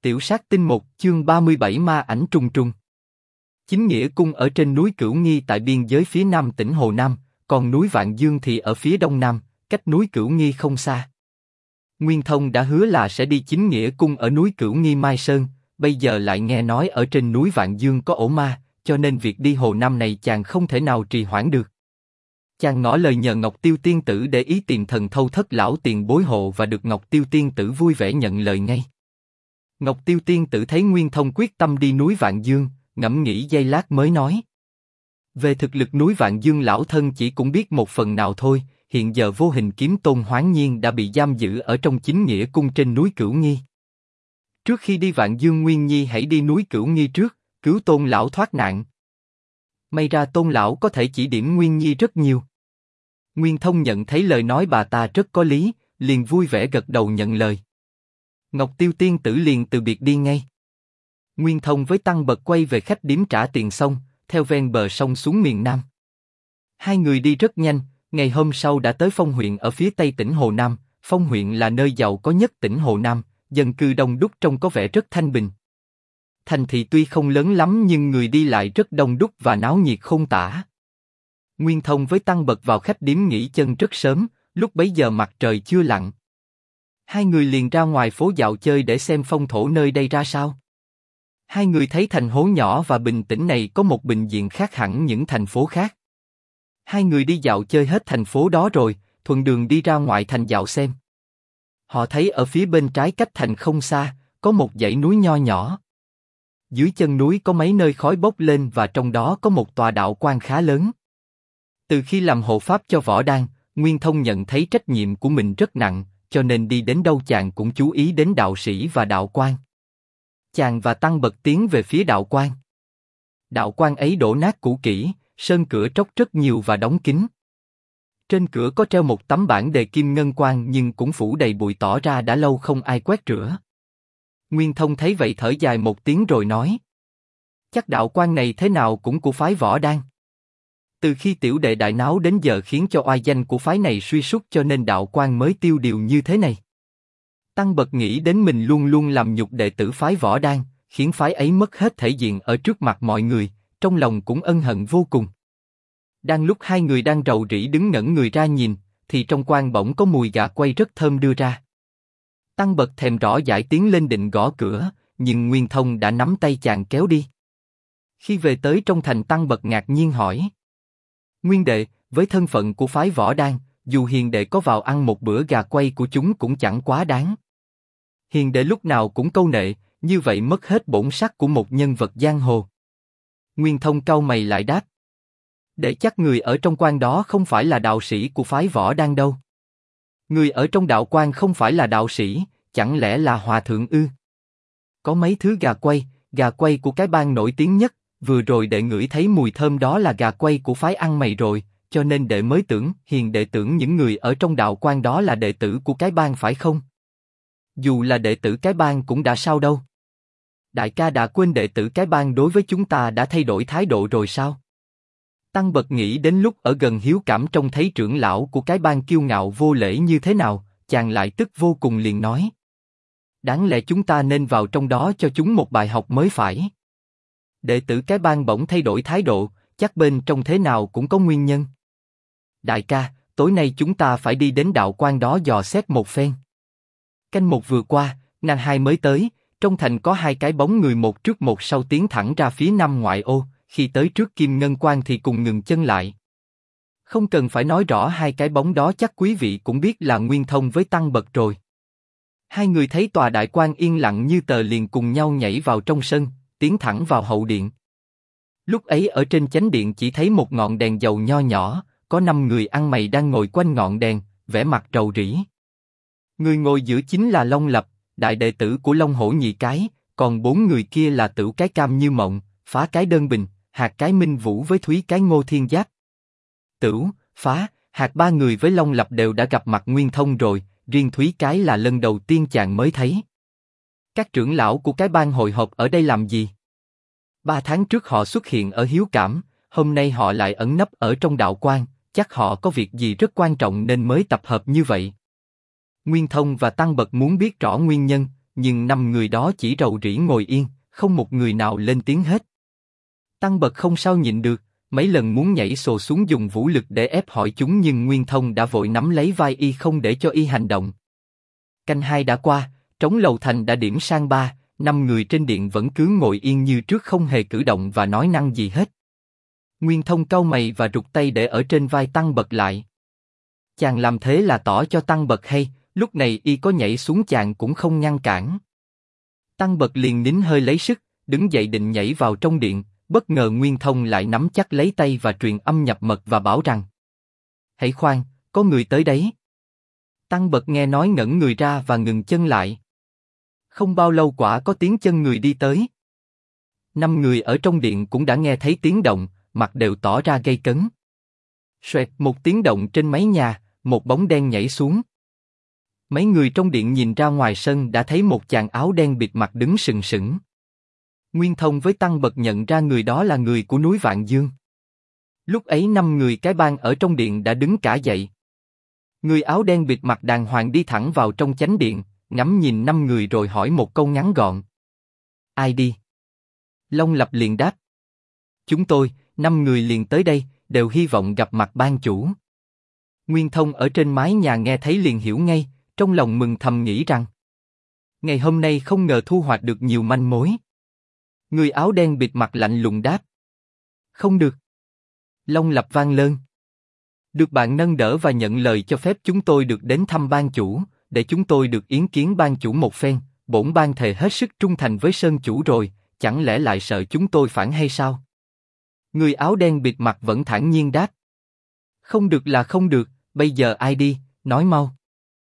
Tiểu sát tinh 1 chương 37 ma ảnh trùng trùng. Chính nghĩa cung ở trên núi Cửu Nghi tại biên giới phía nam tỉnh Hồ Nam, còn núi Vạn Dương thì ở phía đông nam, cách núi Cửu Nghi không xa. Nguyên Thông đã hứa là sẽ đi chính nghĩa cung ở núi Cửu Nghi Mai Sơn, bây giờ lại nghe nói ở trên núi Vạn Dương có ổ ma, cho nên việc đi Hồ Nam này chàng không thể nào trì hoãn được. Chàng ngỏ lời nhờ Ngọc Tiêu Tiên Tử để ý tìm thần thâu thất lão tiền bối hộ và được Ngọc Tiêu Tiên Tử vui vẻ nhận lời ngay. Ngọc Tiêu Tiên Tử thấy Nguyên Thông quyết tâm đi núi Vạn Dương, ngẫm nghĩ giây lát mới nói: về thực lực núi Vạn Dương lão thân chỉ cũng biết một phần nào thôi. Hiện giờ Vô Hình Kiếm Tôn Hoáng Nhiên đã bị giam giữ ở trong chính nghĩa cung trên núi Cửu Nghi. Trước khi đi Vạn Dương, Nguyên Nhi hãy đi núi Cửu Nghi trước, cứu Tôn lão thoát nạn. May ra Tôn lão có thể chỉ điểm Nguyên Nhi rất nhiều. Nguyên Thông nhận thấy lời nói bà ta rất có lý, liền vui vẻ gật đầu nhận lời. Ngọc Tiêu Tiên Tử liền từ biệt đi ngay. Nguyên Thông với Tăng Bật quay về khách điếm trả tiền xong, theo ven bờ sông xuống miền Nam. Hai người đi rất nhanh, ngày hôm sau đã tới Phong huyện ở phía tây tỉnh Hồ Nam. Phong huyện là nơi giàu có nhất tỉnh Hồ Nam, dân cư đông đúc trông có vẻ rất thanh bình. Thành thị tuy không lớn lắm nhưng người đi lại rất đông đúc và náo nhiệt không tả. Nguyên Thông với Tăng Bật vào khách điếm nghỉ chân rất sớm, lúc bấy giờ mặt trời chưa lặn. Hai người liền ra ngoài phố dạo chơi để xem phong thổ nơi đây ra sao. Hai người thấy thành phố nhỏ và bình tĩnh này có một bình diện khác hẳn những thành phố khác. Hai người đi dạo chơi hết thành phố đó rồi, thuận đường đi ra ngoại thành dạo xem. Họ thấy ở phía bên trái cách thành không xa, có một dãy núi nho nhỏ. Dưới chân núi có mấy nơi khói bốc lên và trong đó có một tòa đạo quan khá lớn. Từ khi làm hộ pháp cho Võ Đan, Nguyên Thông nhận thấy trách nhiệm của mình rất nặng, cho nên đi đến đâu chàng cũng chú ý đến đạo sĩ và đạo quan. Chàng và Tăng Bật tiến về phía đạo quan. Đạo quan ấy đổ nát cũ kỹ, sơn cửa tróc rất nhiều và đóng kín. Trên cửa có treo một tấm bảng đề kim ngân quan nhưng cũng phủ đầy bụi, tỏ ra đã lâu không ai quét rửa. Nguyên Thông thấy vậy thở dài một tiếng rồi nói: chắc đạo quan này thế nào cũng của phái Võ Đan. Từ khi tiểu đệ đại náo đến giờ khiến cho oai danh của phái này suy sút, cho nên đạo quan mới tiêu điều như thế này. Tăng Bật nghĩ đến mình luôn luôn làm nhục đệ tử phái Võ Đan, khiến phái ấy mất hết thể diện ở trước mặt mọi người, trong lòng cũng ân hận vô cùng. Đang lúc hai người đang rầu rĩ đứng ngẩn người ra nhìn, thì trong quan bỗng có mùi gà quay rất thơm đưa ra. Tăng Bật thèm rõ dãi tiến lên định gõ cửa, nhưng Nguyên Thông đã nắm tay chàng kéo đi. Khi về tới trong thành, Tăng Bật ngạc nhiên hỏi: Nguyên đệ, với thân phận của phái Võ Đan, dù hiền đệ có vào ăn một bữa gà quay của chúng cũng chẳng quá đáng. Hiền đệ lúc nào cũng câu nệ, như vậy mất hết bổn sắc của một nhân vật giang hồ. Nguyên Thông cau mày lại đáp: để chắc người ở trong quan đó không phải là đạo sĩ của phái Võ Đan đâu. Người ở trong đạo quan không phải là đạo sĩ, chẳng lẽ là hòa thượng ư? Có mấy thứ gà quay của cái bang nổi tiếng nhất, vừa rồi đệ ngửi thấy mùi thơm đó là gà quay của phái ăn mày rồi, cho nên đệ mới tưởng, hiền đệ tưởng những người ở trong đạo quan đó là đệ tử của cái bang phải không? Dù là đệ tử cái bang cũng đã sao đâu. Đại ca đã quên đệ tử cái bang đối với chúng ta đã thay đổi thái độ rồi sao? Tăng Bật nghĩ đến lúc ở gần Hiếu Cảm trông thấy trưởng lão của cái bang kiêu ngạo vô lễ như thế nào, chàng lại tức vô cùng liền nói: đáng lẽ chúng ta nên vào trong đó cho chúng một bài học mới phải. Đệ tử cái bang bỗng thay đổi thái độ, chắc bên trong thế nào cũng có nguyên nhân. Đại ca, tối nay chúng ta phải đi đến đạo quan đó dò xét một phen. Canh một vừa qua, nàng hai mới tới, trong thành có hai cái bóng người một trước một sau tiến thẳng ra phía nam ngoại ô, khi tới trước Kim Ngân Quan thì cùng ngừng chân lại. Không cần phải nói rõ hai cái bóng đó, chắc quý vị cũng biết là Nguyên Thông với Tăng Bật rồi. Hai người thấy tòa đại quan yên lặng như tờ liền cùng nhau nhảy vào trong sân, tiến thẳng vào hậu điện. Lúc ấy ở trên chánh điện chỉ thấy một ngọn đèn dầu nho nhỏ, có 5 người ăn mày đang ngồi quanh ngọn đèn, vẻ mặt rầu rĩ. Người ngồi giữa chính là Long Lập, đại đệ tử của Long Hổ Nhị Cái, còn 4 người kia là Tửu Cái Cam Như Mộng, Phá Cái Đơn Bình, Hạt Cái Minh Vũ với Thúy Cái Ngô Thiên Giáp. Tửu, Phá, Hạt ba người với Long Lập đều đã gặp mặt Nguyên Thông rồi, riêng Thúy Cái là lần đầu tiên chàng mới thấy. Các trưởng lão của cái bang hội họp ở đây làm gì? 3 tháng trước họ xuất hiện ở Hiếu Cảm, hôm nay họ lại ẩn nấp ở trong đạo quan, chắc họ có việc gì rất quan trọng nên mới tập hợp như vậy. Nguyên Thông và Tăng Bật muốn biết rõ nguyên nhân, nhưng 5 người đó chỉ rầu rĩ ngồi yên, không một người nào lên tiếng hết. Tăng Bật không sao nhịn được, mấy lần muốn nhảy sổ xuống dùng vũ lực để ép hỏi chúng nhưng Nguyên Thông đã vội nắm lấy vai y không để cho y hành động. Canh 2 đã qua, trống lầu thành đã điểm sang 3, 5 người trên điện vẫn cứ ngồi yên như trước không hề cử động và nói năng gì hết. Nguyên Thông cau mày và rụt tay để ở trên vai Tăng Bật lại. Chàng làm thế là tỏ cho Tăng Bật hay, lúc này y có nhảy xuống chàng cũng không ngăn cản. Tăng Bật liền nín hơi lấy sức, đứng dậy định nhảy vào trong điện, bất ngờ Nguyên Thông lại nắm chắc lấy tay và truyền âm nhập mật và bảo rằng: hãy khoan, có người tới đấy. Tăng Bật nghe nói ngẩng người ra và ngừng chân lại. Không bao lâu quả có tiếng chân người đi tới. 5 người ở trong điện cũng đã nghe thấy tiếng động, mặt đều tỏ ra gay cấn. Xoẹt một tiếng động trên mái nhà, một bóng đen nhảy xuống. Mấy người trong điện nhìn ra ngoài sân đã thấy một chàng áo đen bịt mặt đứng sừng sững. Nguyên Thông với Tăng Bật nhận ra người đó là người của núi Vạn Dương. Lúc ấy 5 người cái bang ở trong điện đã đứng cả dậy. Người áo đen bịt mặt đàng hoàng đi thẳng vào trong chánh điện, ngắm nhìn 5 người rồi hỏi một câu ngắn gọn: ai đi? Long Lập liền đáp: chúng tôi, 5 người liền tới đây, đều hy vọng gặp mặt ban chủ. Nguyên Thông ở trên mái nhà nghe thấy liền hiểu ngay, trong lòng mừng thầm nghĩ rằng ngày hôm nay không ngờ thu hoạch được nhiều manh mối. Người áo đen bịt mặt lạnh lùng đáp: không được. Long Lập vang lên: được bạn nâng đỡ và nhận lời cho phép chúng tôi được đến thăm ban chủ, để chúng tôi được yến kiến ban chủ một phen. Bổn ban thề hết sức trung thành với Sơn chủ rồi, chẳng lẽ lại sợ chúng tôi phản hay sao? Người áo đen bịt mặt vẫn thản nhiên đáp: không được là không được, bây giờ ai đi, nói mau.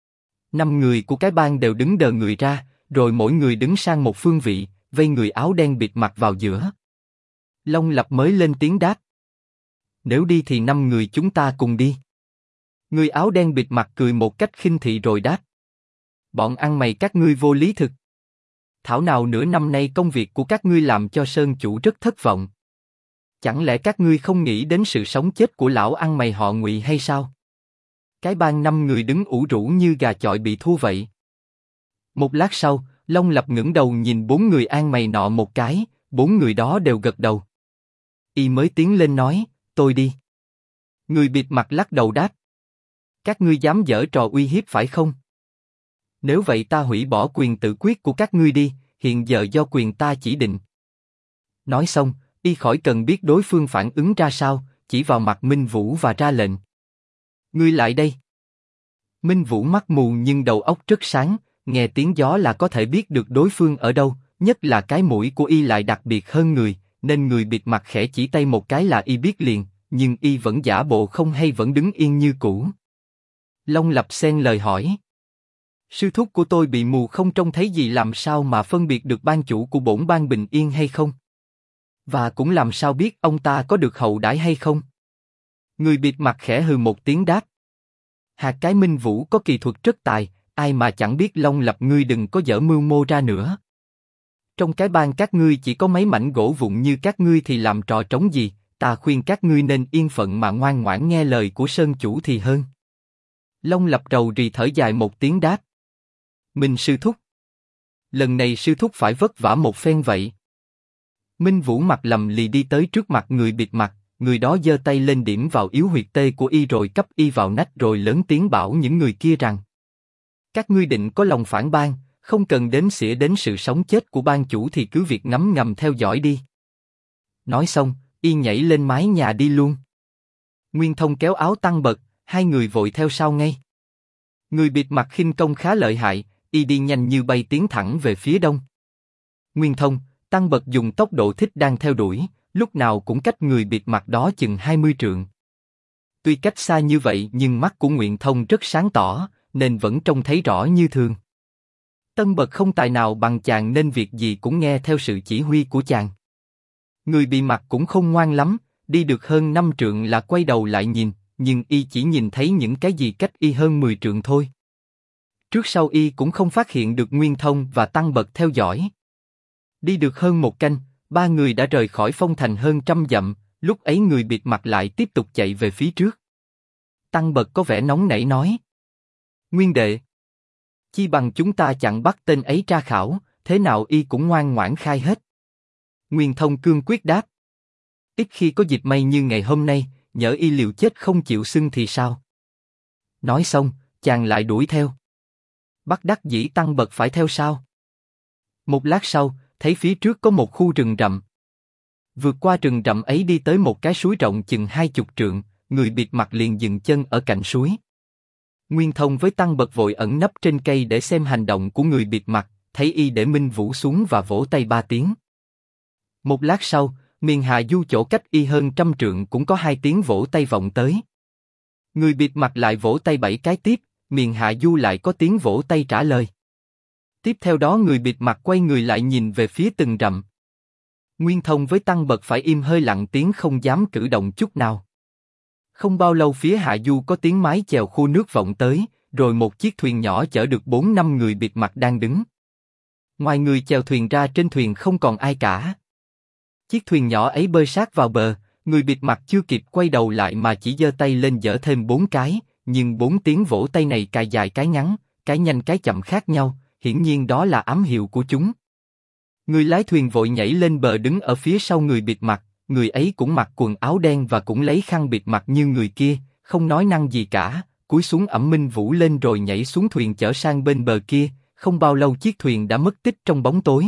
5 người của cái bang đều đứng đờ người ra, rồi mỗi người đứng sang một phương vị, vây người áo đen bịt mặt vào giữa. Long Lập mới lên tiếng đáp: nếu đi thì 5 người chúng ta cùng đi. Người áo đen bịt mặt cười một cách khinh thị rồi đáp: bọn ăn mày các ngươi vô lý thực. Thảo nào nửa năm nay công việc của các ngươi làm cho Sơn chủ rất thất vọng. Chẳng lẽ các ngươi không nghĩ đến sự sống chết của lão ăn mày họ Ngụy hay sao? Cái bang 5 người đứng ủ rũ như gà chọi bị thua vậy. Một lát sau, Long Lập ngẩng đầu nhìn 4 người ăn mày nọ một cái, 4 người đó đều gật đầu. Y mới tiến lên nói: tôi đi. Người bịt mặt lắc đầu đáp: các ngươi dám giở trò uy hiếp phải không? Nếu vậy ta hủy bỏ quyền tự quyết của các ngươi đi, hiện giờ do quyền ta chỉ định. Nói xong, y khỏi cần biết đối phương phản ứng ra sao, chỉ vào mặt Minh Vũ và ra lệnh: ngươi lại đây. Minh Vũ mắt mù nhưng đầu óc rất sáng, nghe tiếng gió là có thể biết được đối phương ở đâu, nhất là cái mũi của y lại đặc biệt hơn người, nên người bịt mặt khẽ chỉ tay một cái là y biết liền, nhưng y vẫn giả bộ không hay vẫn đứng yên như cũ. Long Lập xen lời hỏi: sư thúc của tôi bị mù không trông thấy gì, làm sao mà phân biệt được ban chủ của bổn bang bình yên hay không? Và cũng làm sao biết ông ta có được hậu đãi hay không? Người bịt mặt khẽ hừ một tiếng đáp: hạt cái Minh Vũ có kỳ thuật rất tài, ai mà chẳng biết. Long Lập ngươi đừng có dở mưu mô ra nữa. Trong cái bang các ngươi chỉ có mấy mảnh gỗ vụn như các ngươi thì làm trò trống gì, ta khuyên các ngươi nên yên phận mà ngoan ngoãn nghe lời của Sơn chủ thì hơn. Long Lập rầu rì thở dài một tiếng đáp: Minh sư thúc. Lần này sư thúc phải vất vả một phen vậy. Minh Vũ mặt lầm lì đi tới trước mặt người bịt mặt, người đó giơ tay lên điểm vào yếu huyệt tê của y rồi cấp y vào nách rồi lớn tiếng bảo những người kia rằng: các ngươi định có lòng phản bang, không cần đếm xỉa đến sự sống chết của ban chủ thì cứ việc ngấm ngầm theo dõi đi. Nói xong, y nhảy lên mái nhà đi luôn. Nguyên Thông kéo áo Tăng Bật, 2 người vội theo sau ngay. Người bịt mặt khinh công khá lợi hại, y đi nhanh như bay tiến thẳng về phía đông. Nguyên Thông, Tăng Bật dùng tốc độ thích đang theo đuổi, lúc nào cũng cách người bịt mặt đó chừng 20 trượng. Tuy cách xa như vậy nhưng mắt của Nguyên Thông rất sáng tỏ, nên vẫn trông thấy rõ như thường. Tân Bật không tài nào bằng chàng nên việc gì cũng nghe theo sự chỉ huy của chàng. Người bị mặt cũng không ngoan lắm, đi được hơn 5 trượng là quay đầu lại nhìn, nhưng y chỉ nhìn thấy những cái gì cách y hơn 10 trượng thôi. Trước sau y cũng không phát hiện được Nguyên Thông và Tăng Bật theo dõi. Đi được hơn 1 canh, 3 người đã rời khỏi phong thành hơn 100 dặm, lúc ấy người bịt mặt lại tiếp tục chạy về phía trước. Tăng Bật có vẻ nóng nảy nói: Nguyên đệ, Chi bằng chúng ta chặn bắt tên ấy tra khảo, thế nào y cũng ngoan ngoãn khai hết. Nguyên Thông cương quyết đáp. Ít khi có dịp may như ngày hôm nay, nhỡ y liều chết không chịu xưng thì sao? Nói xong, chàng lại đuổi theo. Bất đắc dĩ Tăng Bật phải theo sau. Một lát sau, thấy phía trước có một khu rừng rậm. Vượt qua rừng rậm ấy đi tới một cái suối rộng chừng 20 trượng, người bịt mặt liền dừng chân ở cạnh suối. Nguyên Thông với Tăng Bật vội ẩn nấp trên cây để xem hành động của người bịt mặt, thấy y để Minh Vũ xuống và vỗ tay 3 tiếng. Một lát sau, miền Hạ Du chỗ cách y hơn 100 trượng cũng có 2 tiếng vỗ tay vọng tới. Người bịt mặt lại vỗ tay 7 cái tiếp, miền Hạ Du lại có tiếng vỗ tay trả lời. Tiếp theo đó người bịt mặt quay người lại nhìn về phía từng rậm. Nguyên Thông với Tăng Bật phải im hơi lặng tiếng không dám cử động chút nào. Không bao lâu phía hạ du có tiếng mái chèo khô nước vọng tới, rồi một chiếc thuyền nhỏ chở được 4-5 người bịt mặt đang đứng. Ngoài người chèo thuyền ra trên thuyền không còn ai cả. Chiếc thuyền nhỏ ấy bơi sát vào bờ, người bịt mặt chưa kịp quay đầu lại mà chỉ giơ tay lên giở thêm 4 cái, nhưng 4 tiếng vỗ tay này cái dài cái ngắn, cái nhanh cái chậm khác nhau, hiển nhiên đó là ám hiệu của chúng. Người lái thuyền vội nhảy lên bờ đứng ở phía sau người bịt mặt, người ấy cũng mặc quần áo đen và cũng lấy khăn bịt mặt như người kia, không nói năng gì cả, cúi xuống ẵm Minh Vũ lên rồi nhảy xuống thuyền chở sang bên bờ kia, không bao lâu chiếc thuyền đã mất tích trong bóng tối.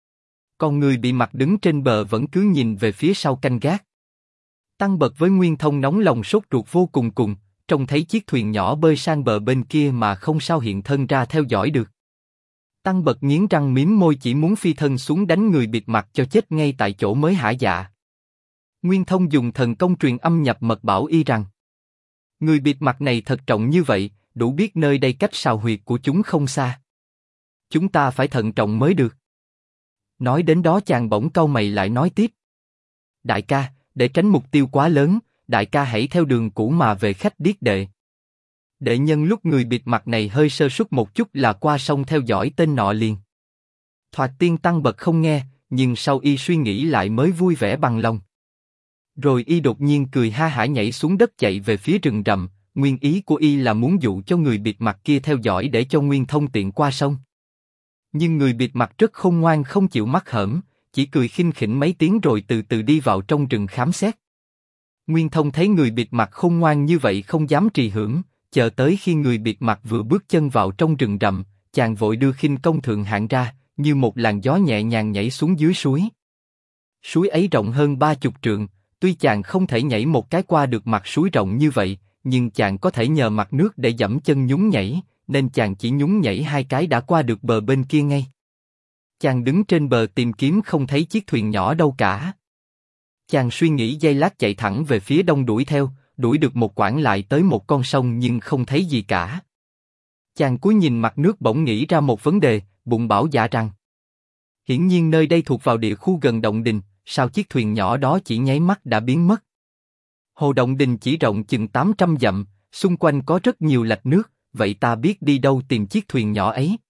Còn người bị mặt đứng trên bờ vẫn cứ nhìn về phía sau canh gác. Tăng Bật với Nguyên Thông nóng lòng sốt ruột vô cùng cùng, trông thấy chiếc thuyền nhỏ bơi sang bờ bên kia mà không sao hiện thân ra theo dõi được. Tăng Bật nghiến răng mím môi chỉ muốn phi thân xuống đánh người bịt mặt cho chết ngay tại chỗ mới hả dạ. Nguyên Thông dùng thần công truyền âm nhập mật bảo y rằng người bịt mặt này thật trọng như vậy, đủ biết nơi đây cách sào huyệt của chúng không xa. Chúng ta phải thận trọng mới được. Nói đến đó chàng bỗng cau mày lại nói tiếp. Đại ca, để tránh mục tiêu quá lớn, đại ca hãy theo đường cũ mà về khách điếc đệ. Đệ nhân lúc người bịt mặt này hơi sơ suất một chút là qua sông theo dõi tên nọ liền. Thoạt tiên Tăng Bật không nghe, nhưng sau y suy nghĩ lại mới vui vẻ bằng lòng. Rồi y đột nhiên cười ha hả nhảy xuống đất chạy về phía rừng rậm, nguyên ý của y là muốn dụ cho người bịt mặt kia theo dõi để cho Nguyên Thông tiện qua sông. Nhưng người bịt mặt rất khôn ngoan không chịu mắc hởm, chỉ cười khinh khỉnh mấy tiếng rồi từ từ đi vào trong rừng khám xét. Nguyên Thông thấy người bịt mặt khôn ngoan như vậy không dám trì hoãn, chờ tới khi người bịt mặt vừa bước chân vào trong rừng rậm, chàng vội đưa khinh công thượng hạng ra, như một làn gió nhẹ nhàng nhảy xuống dưới suối. Suối ấy rộng hơn 30 trượng, tuy chàng không thể nhảy một cái qua được mặt suối rộng như vậy, nhưng chàng có thể nhờ mặt nước để giẫm chân nhún nhảy, nên chàng chỉ nhún nhảy 2 cái đã qua được bờ bên kia ngay. Chàng đứng trên bờ tìm kiếm không thấy chiếc thuyền nhỏ đâu cả. Chàng suy nghĩ giây lát chạy thẳng về phía đông đuổi theo, đuổi được một quãng lại tới một con sông nhưng không thấy gì cả. Chàng cúi nhìn mặt nước bỗng nghĩ ra một vấn đề, bụng bảo dạ rằng hiển nhiên nơi đây thuộc vào địa khu gần động đình, sao chiếc thuyền nhỏ đó chỉ nháy mắt đã biến mất. Hồ động đình chỉ rộng chừng 800 dặm, xung quanh có rất nhiều lạch nước, vậy ta biết đi đâu tìm chiếc thuyền nhỏ ấy.